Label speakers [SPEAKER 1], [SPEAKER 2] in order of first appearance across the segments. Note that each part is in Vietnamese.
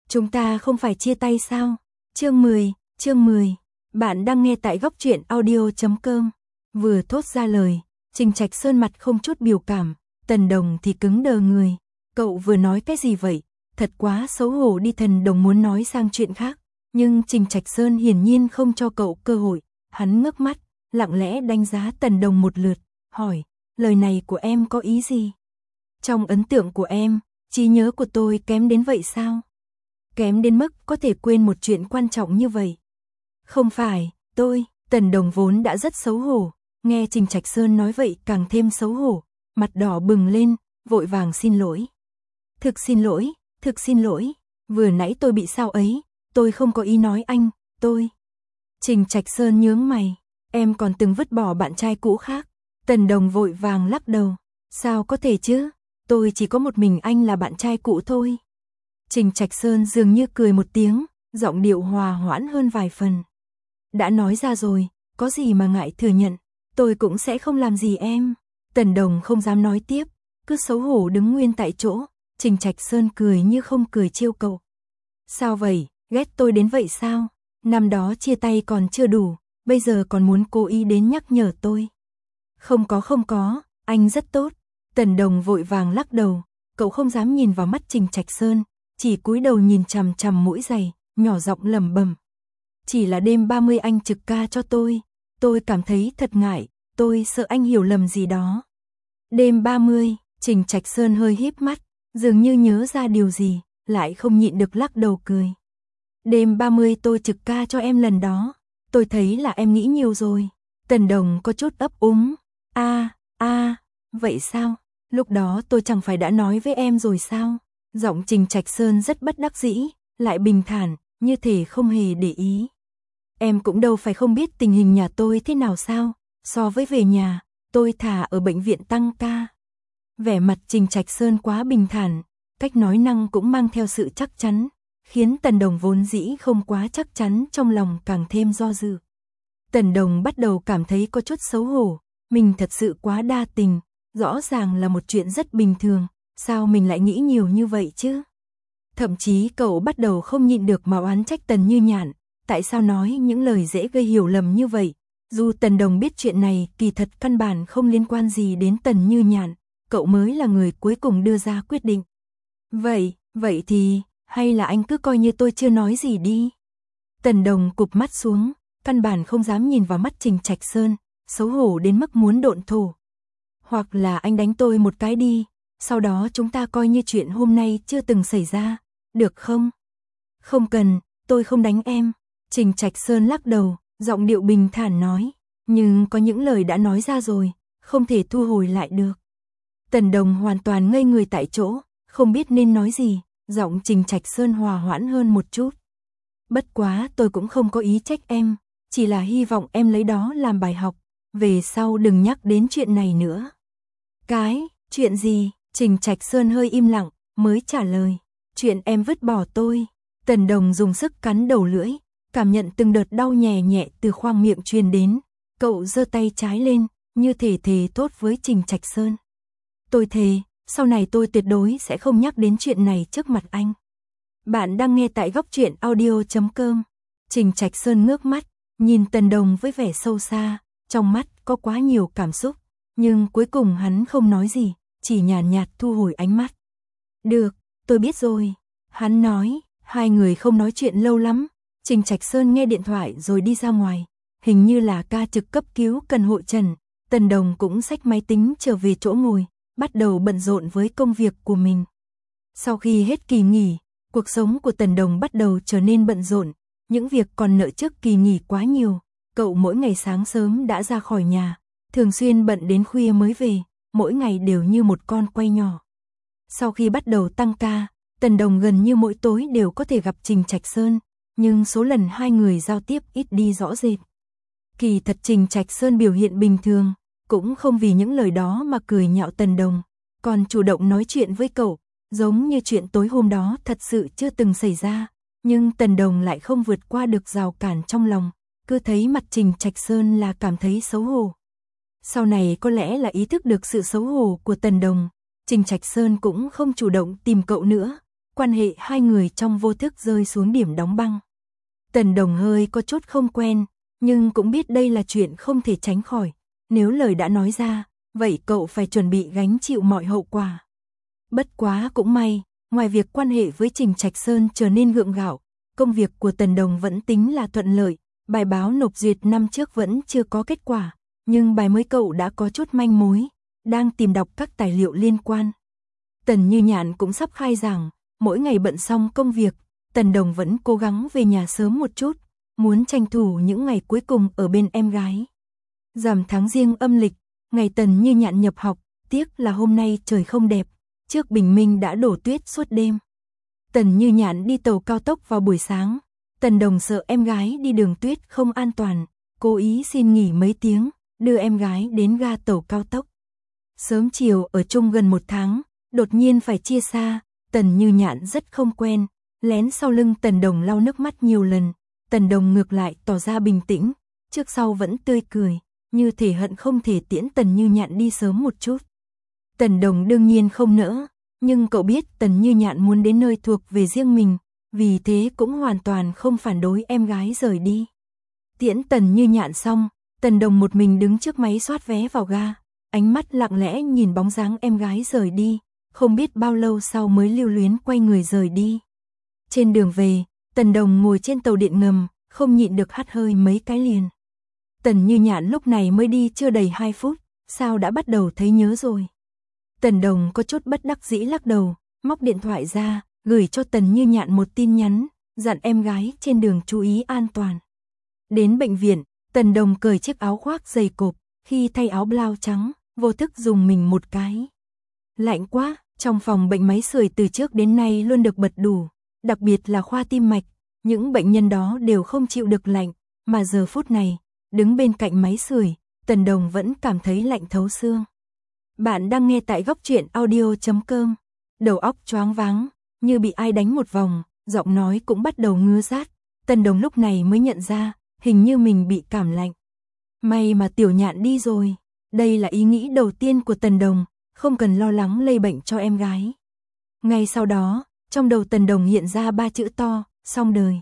[SPEAKER 1] Chúng ta không phải chia tay sao? Chương 10. Bạn đang nghe tại góc truyện audio.com. Vừa thốt ra lời, Trình Trạch Sơn mặt không chút biểu cảm, Tần Đồng thì cứng đờ người. Cậu vừa nói cái gì vậy? Thật quá xấu hổ đi. Tần Đồng muốn nói sang chuyện khác, nhưng Trình Trạch Sơn hiển nhiên không cho cậu cơ hội. Hắn ngước mắt, lặng lẽ đánh giá Tần Đồng một lượt, hỏi, lời này của em có ý gì? Trong ấn tượng của em, trí nhớ của tôi kém đến vậy sao? Kém đến mức có thể quên một chuyện quan trọng như vậy. Không phải, Tần Đồng vốn đã rất xấu hổ, nghe Trình Trạch Sơn nói vậy càng thêm xấu hổ, mặt đỏ bừng lên, vội vàng xin lỗi. Thực xin lỗi, vừa nãy tôi bị sao ấy, tôi không có ý nói anh, Trình Trạch Sơn nhướng mày, em còn từng vứt bỏ bạn trai cũ khác. Tần Đồng vội vàng lắc đầu, sao có thể chứ, tôi chỉ có một mình anh là bạn trai cũ thôi. Trình Trạch Sơn dường như cười một tiếng, giọng điệu hòa hoãn hơn vài phần. Đã nói ra rồi, có gì mà ngại thừa nhận, tôi cũng sẽ không làm gì em. Tần Đồng không dám nói tiếp, cứ xấu hổ đứng nguyên tại chỗ. Trình Trạch Sơn cười như không cười trêu cậu. Sao vậy, ghét tôi đến vậy sao? Năm đó chia tay còn chưa đủ, bây giờ còn muốn cố ý đến nhắc nhở tôi. Không có, anh rất tốt. Tần Đồng vội vàng lắc đầu, cậu không dám nhìn vào mắt Trình Trạch Sơn, chỉ cúi đầu nhìn chằm chằm mũi giày, nhỏ giọng lẩm bẩm. Chỉ là đêm 30 anh trực ca cho tôi cảm thấy thật ngại, tôi sợ anh hiểu lầm gì đó. Đêm 30, Trình Trạch Sơn hơi híp mắt, dường như nhớ ra điều gì, lại không nhịn được lắc đầu cười. Đêm 30 tôi trực ca cho em lần đó, tôi thấy là em nghĩ nhiều rồi. Tần Đồng có chút ấp úng. Vậy sao? Lúc đó tôi chẳng phải đã nói với em rồi sao? Giọng Trình Trạch Sơn rất bất đắc dĩ, lại bình thản, như thể không hề để ý. Em cũng đâu phải không biết tình hình nhà tôi thế nào sao? So với về nhà, tôi thà ở bệnh viện tăng ca. Vẻ mặt Trình Trạch Sơn quá bình thản, cách nói năng cũng mang theo sự chắc chắn, khiến Tần Đồng vốn dĩ không quá chắc chắn trong lòng càng thêm do dự. Tần Đồng bắt đầu cảm thấy có chút xấu hổ, mình thật sự quá đa tình, rõ ràng là một chuyện rất bình thường, sao mình lại nghĩ nhiều như vậy chứ? Thậm chí cậu bắt đầu không nhịn được mà oán trách Tần Như Nhạn, tại sao nói những lời dễ gây hiểu lầm như vậy? Dù Tần Đồng biết chuyện này kỳ thật căn bản không liên quan gì đến Tần Như Nhạn, cậu mới là người cuối cùng đưa ra quyết định. Vậy thì, hay là anh cứ coi như tôi chưa nói gì đi. Tần Đồng cụp mắt xuống, căn bản không dám nhìn vào mắt Trình Trạch Sơn, xấu hổ đến mức muốn độn thổ. Hoặc là anh đánh tôi một cái đi, sau đó chúng ta coi như chuyện hôm nay chưa từng xảy ra, được không? Không cần, tôi không đánh em. Trình Trạch Sơn lắc đầu, giọng điệu bình thản nói, nhưng có những lời đã nói ra rồi, không thể thu hồi lại được. Tần Đồng hoàn toàn ngây người tại chỗ, không biết nên nói gì, giọng Trình Trạch Sơn hòa hoãn hơn một chút. Bất quá tôi cũng không có ý trách em, chỉ là hy vọng em lấy đó làm bài học, về sau đừng nhắc đến chuyện này nữa. Chuyện gì? Trình Trạch Sơn hơi im lặng, mới trả lời, chuyện em vứt bỏ tôi. Tần Đồng dùng sức cắn đầu lưỡi, cảm nhận từng đợt đau nhẹ nhẹ từ khoang miệng truyền đến, cậu giơ tay trái lên, như thề thốt với Trình Trạch Sơn. Tôi thề, sau này tôi tuyệt đối sẽ không nhắc đến chuyện này trước mặt anh. Bạn đang nghe tại góc truyện audio.com. Trình Trạch Sơn ngước mắt, nhìn Tần Đồng với vẻ sâu xa, trong mắt có quá nhiều cảm xúc, nhưng cuối cùng hắn không nói gì, chỉ nhàn nhạt thu hồi ánh mắt. Được, tôi biết rồi. Hắn nói, hai người không nói chuyện lâu lắm, Trình Trạch Sơn nghe điện thoại rồi đi ra ngoài, hình như là ca trực cấp cứu cần hội trần. Tần Đồng cũng xách máy tính trở về chỗ ngồi, bắt đầu bận rộn với công việc của mình. Sau khi hết kỳ nghỉ, cuộc sống của Tần Đồng bắt đầu trở nên bận rộn, những việc còn nợ trước kỳ nghỉ quá nhiều, cậu mỗi ngày sáng sớm đã ra khỏi nhà, thường xuyên bận đến khuya mới về, mỗi ngày đều như một con quay nhỏ. Sau khi bắt đầu tăng ca, Tần Đồng gần như mỗi tối đều có thể gặp Trình Trạch Sơn, nhưng số lần hai người giao tiếp ít đi rõ rệt. Kỳ thật Trình Trạch Sơn biểu hiện bình thường, cũng không vì những lời đó mà cười nhạo Tần Đồng, còn chủ động nói chuyện với cậu, giống như chuyện tối hôm đó thật sự chưa từng xảy ra, nhưng Tần Đồng lại không vượt qua được rào cản trong lòng, cứ thấy mặt Trình Trạch Sơn là cảm thấy xấu hổ. Sau này có lẽ là ý thức được sự xấu hổ của Tần Đồng, Trình Trạch Sơn cũng không chủ động tìm cậu nữa, quan hệ hai người trong vô thức rơi xuống điểm đóng băng. Tần Đồng hơi có chút không quen, nhưng cũng biết đây là chuyện không thể tránh khỏi. Nếu lời đã nói ra, vậy cậu phải chuẩn bị gánh chịu mọi hậu quả. Bất quá cũng may, ngoài việc quan hệ với Trình Trạch Sơn trở nên gượng gạo, công việc của Tần Đồng vẫn tính là thuận lợi. Bài báo nộp duyệt năm trước vẫn chưa có kết quả, nhưng bài mới cậu đã có chút manh mối, đang tìm đọc các tài liệu liên quan. Tần Như Nhạn cũng sắp khai giảng, mỗi ngày bận xong công việc, Tần Đồng vẫn cố gắng về nhà sớm một chút, muốn tranh thủ những ngày cuối cùng ở bên em gái. Rằm tháng Giêng âm lịch, ngày Tần Như Nhạn nhập học, tiếc là hôm nay trời không đẹp, trước bình minh đã đổ tuyết suốt đêm. Tần Như Nhạn đi tàu cao tốc vào buổi sáng, Tần Đồng sợ em gái đi đường tuyết không an toàn, cố ý xin nghỉ mấy tiếng, đưa em gái đến ga tàu cao tốc. Sớm chiều ở chung gần 1 tháng, đột nhiên phải chia xa, Tần Như Nhạn rất không quen, lén sau lưng Tần Đồng lau nước mắt nhiều lần, Tần Đồng ngược lại tỏ ra bình tĩnh, trước sau vẫn tươi cười, như thể hận không thể tiễn Tần Như Nhạn đi sớm một chút. Tần Đồng đương nhiên không nỡ, nhưng cậu biết Tần Như Nhạn muốn đến nơi thuộc về riêng mình, vì thế cũng hoàn toàn không phản đối em gái rời đi. Tiễn Tần Như Nhạn xong, Tần Đồng một mình đứng trước máy soát vé vào ga, ánh mắt lặng lẽ nhìn bóng dáng em gái rời đi, không biết bao lâu sau mới lưu luyến quay người rời đi. Trên đường về, Tần Đồng ngồi trên tàu điện ngầm, không nhịn được hắt hơi mấy cái liền. Tần Như Nhạn lúc này mới đi chưa đầy 2 phút, sao đã bắt đầu thấy nhớ rồi. Tần Đồng có chút bất đắc dĩ lắc đầu, móc điện thoại ra, gửi cho Tần Như Nhạn một tin nhắn, dặn em gái trên đường chú ý an toàn. Đến bệnh viện, Tần Đồng cởi chiếc áo khoác dày cộp, khi thay áo blau trắng, vô thức dùng mình một cái. Lạnh quá, trong phòng bệnh máy sưởi từ trước đến nay luôn được bật đủ, đặc biệt là khoa tim mạch, những bệnh nhân đó đều không chịu được lạnh, mà giờ phút này, đứng bên cạnh máy sưởi, Tần Đồng vẫn cảm thấy lạnh thấu xương. Bạn đang nghe tại Góc Truyện Audio.com, đầu óc choáng váng, như bị ai đánh một vòng, giọng nói cũng bắt đầu ngứa rát, Tần Đồng lúc này mới nhận ra, hình như mình bị cảm lạnh. May mà Tiểu Nhạn đi rồi, đây là ý nghĩ đầu tiên của Tần Đồng, không cần lo lắng lây bệnh cho em gái. Ngay sau đó, trong đầu Tần Đồng hiện ra 3 chữ to, xong đời.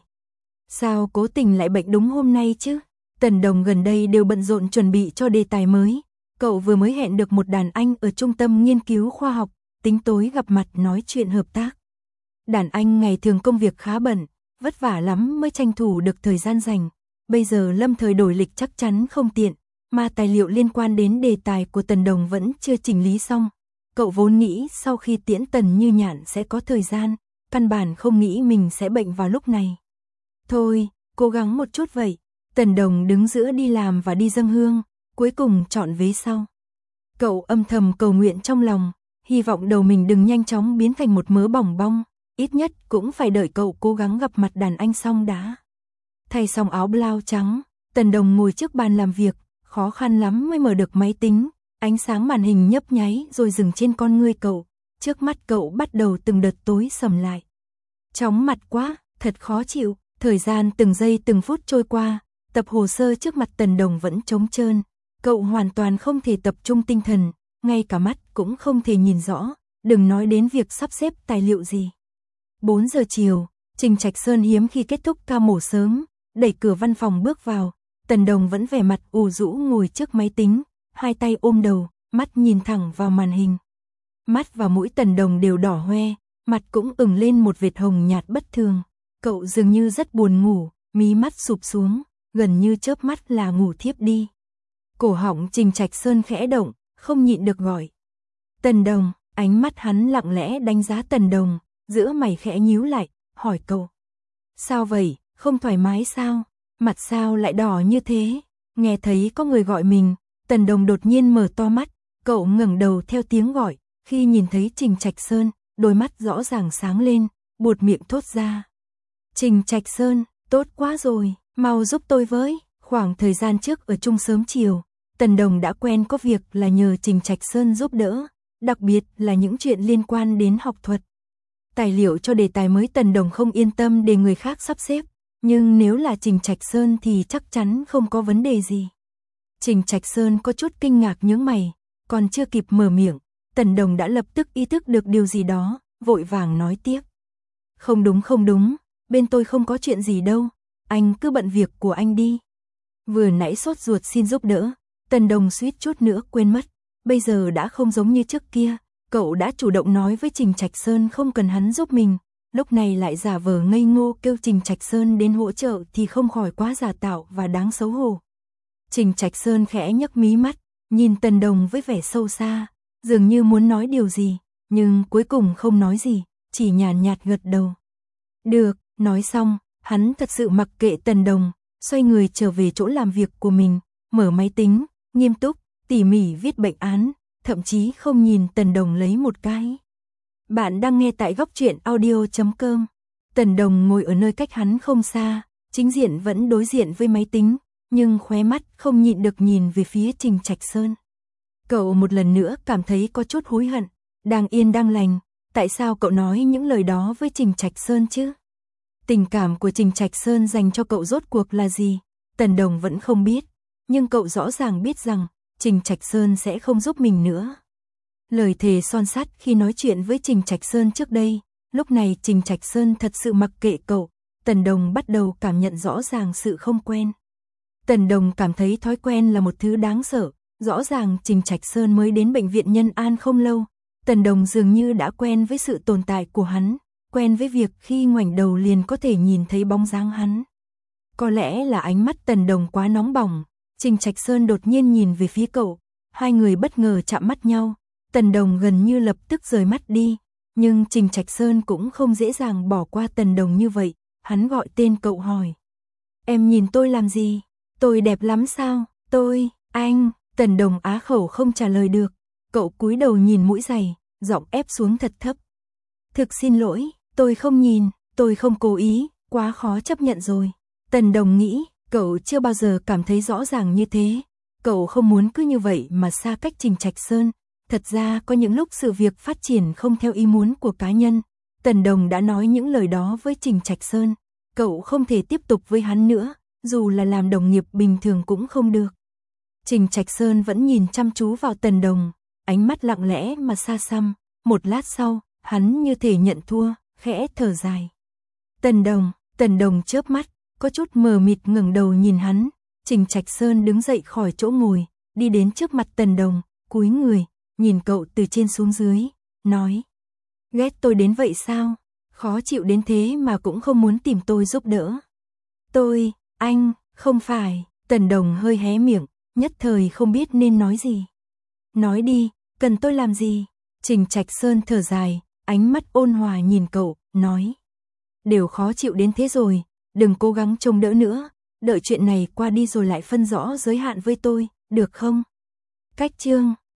[SPEAKER 1] Sao cố tình lại bệnh đúng hôm nay chứ? Tần Đồng gần đây đều bận rộn chuẩn bị cho đề tài mới. Cậu vừa mới hẹn được một đàn anh ở trung tâm nghiên cứu khoa học, tính tối gặp mặt nói chuyện hợp tác. Đàn anh ngày thường công việc khá bận, vất vả lắm mới tranh thủ được thời gian rảnh. Bây giờ lâm thời đổi lịch chắc chắn không tiện, mà tài liệu liên quan đến đề tài của Tần Đồng vẫn chưa chỉnh lý xong. Cậu vốn nghĩ sau khi tiễn Tần Như Nhạn sẽ có thời gian, căn bản không nghĩ mình sẽ bệnh vào lúc này. Thôi, cố gắng một chút vậy. Tần Đồng đứng giữa đi làm và đi dâng hương, cuối cùng chọn vế sau. Cậu âm thầm cầu nguyện trong lòng, hy vọng đầu mình đừng nhanh chóng biến thành một mớ bỏng bong, ít nhất cũng phải đợi cậu cố gắng gặp mặt đàn anh xong đã. Thay xong áo blau trắng, Tần Đồng ngồi trước bàn làm việc, khó khăn lắm mới mở được máy tính, ánh sáng màn hình nhấp nháy rồi dừng trên con ngươi cậu, trước mắt cậu bắt đầu từng đợt tối sầm lại. Chóng mặt quá, thật khó chịu, thời gian từng giây từng phút trôi qua, tập hồ sơ trước mặt Tần Đồng vẫn trống trơn, cậu hoàn toàn không thể tập trung tinh thần, ngay cả mắt cũng không thể nhìn rõ, đừng nói đến việc sắp xếp tài liệu gì. 4 giờ chiều, Trình Trạch Sơn hiếm khi kết thúc ca mổ sớm, đẩy cửa văn phòng bước vào, Tần Đồng vẫn vẻ mặt ủ rũ ngồi trước máy tính, hai tay ôm đầu, mắt nhìn thẳng vào màn hình. Mắt và mũi Tần Đồng đều đỏ hoe, mặt cũng ửng lên một vệt hồng nhạt bất thường. Cậu dường như rất buồn ngủ, mí mắt sụp xuống, gần như chớp mắt là ngủ thiếp đi. Cổ họng Trình Trạch Sơn khẽ động, không nhịn được gọi. Tần Đồng, ánh mắt hắn lặng lẽ đánh giá Tần Đồng, giữa mày khẽ nhíu lại, hỏi cậu. Sao vậy, không thoải mái sao? Mặt sao lại đỏ như thế? Nghe thấy có người gọi mình, Tần Đồng đột nhiên mở to mắt, cậu ngẩng đầu theo tiếng gọi, khi nhìn thấy Trình Trạch Sơn, đôi mắt rõ ràng sáng lên, buột miệng thốt ra. Trình Trạch Sơn, tốt quá rồi, mau giúp tôi với. Khoảng thời gian trước ở chung sớm chiều, Tần Đồng đã quen có việc là nhờ Trình Trạch Sơn giúp đỡ, đặc biệt là những chuyện liên quan đến học thuật. Tài liệu cho đề tài mới Tần Đồng không yên tâm để người khác sắp xếp, nhưng nếu là Trình Trạch Sơn thì chắc chắn không có vấn đề gì. Trình Trạch Sơn có chút kinh ngạc nhướng mày, còn chưa kịp mở miệng, Tần Đồng đã lập tức ý thức được điều gì đó, vội vàng nói tiếp. Không đúng, bên tôi không có chuyện gì đâu, anh cứ bận việc của anh đi. Vừa nãy sốt ruột xin giúp đỡ, Tần Đồng suýt chút nữa quên mất, bây giờ đã không giống như trước kia, cậu đã chủ động nói với Trình Trạch Sơn không cần hắn giúp mình, lúc này lại giả vờ ngây ngô kêu Trình Trạch Sơn đến hỗ trợ thì không khỏi quá giả tạo và đáng xấu hổ. Trình Trạch Sơn khẽ nhấc mí mắt, nhìn Tần Đồng với vẻ sâu xa, dường như muốn nói điều gì, nhưng cuối cùng không nói gì, chỉ nhàn nhạt gật đầu. Được, nói xong, hắn thật sự mặc kệ Tần Đồng, xoay người trở về chỗ làm việc của mình, mở máy tính, nghiêm túc, tỉ mỉ viết bệnh án, thậm chí không nhìn Tần Đồng lấy một cái. Bạn đang nghe tại góc truyện audio.com. Tần Đồng ngồi ở nơi cách hắn không xa, chính diện vẫn đối diện với máy tính, nhưng khóe mắt không nhịn được nhìn về phía Trình Trạch Sơn. Cậu một lần nữa cảm thấy có chút hối hận, đang yên đang lành, tại sao cậu nói những lời đó với Trình Trạch Sơn chứ? Tình cảm của Trình Trạch Sơn dành cho cậu rốt cuộc là gì? Tần Đồng vẫn không biết, nhưng cậu rõ ràng biết rằng Trình Trạch Sơn sẽ không giúp mình nữa. Lời thề son sắt khi nói chuyện với Trình Trạch Sơn trước đây, lúc này Trình Trạch Sơn thật sự mặc kệ cậu, Tần Đồng bắt đầu cảm nhận rõ ràng sự không quen. Tần Đồng cảm thấy thói quen là một thứ đáng sợ, rõ ràng Trình Trạch Sơn mới đến bệnh viện Nhân An không lâu, Tần Đồng dường như đã quen với sự tồn tại của hắn, quen với việc khi ngoảnh đầu liền có thể nhìn thấy bóng dáng hắn. Có lẽ là ánh mắt Tần Đồng quá nóng bỏng, Trình Trạch Sơn đột nhiên nhìn về phía cậu, hai người bất ngờ chạm mắt nhau, Tần Đồng gần như lập tức rời mắt đi, nhưng Trình Trạch Sơn cũng không dễ dàng bỏ qua Tần Đồng như vậy, hắn gọi tên cậu hỏi. Em nhìn tôi làm gì? Tôi đẹp lắm sao? Anh, Tần Đồng á khẩu không trả lời được, cậu cúi đầu nhìn mũi giày, giọng ép xuống thật thấp. Thực xin lỗi, tôi không nhìn, tôi không cố ý, quá khó chấp nhận rồi. Tần Đồng nghĩ, cậu chưa bao giờ cảm thấy rõ ràng như thế, cậu không muốn cứ như vậy mà xa cách Trình Trạch Sơn. Thật ra có những lúc sự việc phát triển không theo ý muốn của cá nhân, Tần Đồng đã nói những lời đó với Trình Trạch Sơn, cậu không thể tiếp tục với hắn nữa, dù là làm đồng nghiệp bình thường cũng không được. Trình Trạch Sơn vẫn nhìn chăm chú vào Tần Đồng, ánh mắt lặng lẽ mà xa xăm, một lát sau, hắn như thể nhận thua, khẽ thở dài. Tần Đồng chớp mắt, có chút mờ mịt ngẩng đầu nhìn hắn, Trình Trạch Sơn đứng dậy khỏi chỗ ngồi, đi đến trước mặt Tần Đồng, cúi người, nhìn cậu từ trên xuống dưới, nói. Ghét tôi đến vậy sao? Khó chịu đến thế mà cũng không muốn tìm tôi giúp đỡ. Anh, không phải, Tần Đồng hơi hé miệng, nhất thời không biết nên nói gì. Nói đi, cần tôi làm gì? Trình Trạch Sơn thở dài, ánh mắt ôn hòa nhìn cậu, nói. Đều khó chịu đến thế rồi, đừng cố gắng trông đỡ nữa, đợi chuyện này qua đi rồi lại phân rõ giới hạn với tôi, được không? Cách chương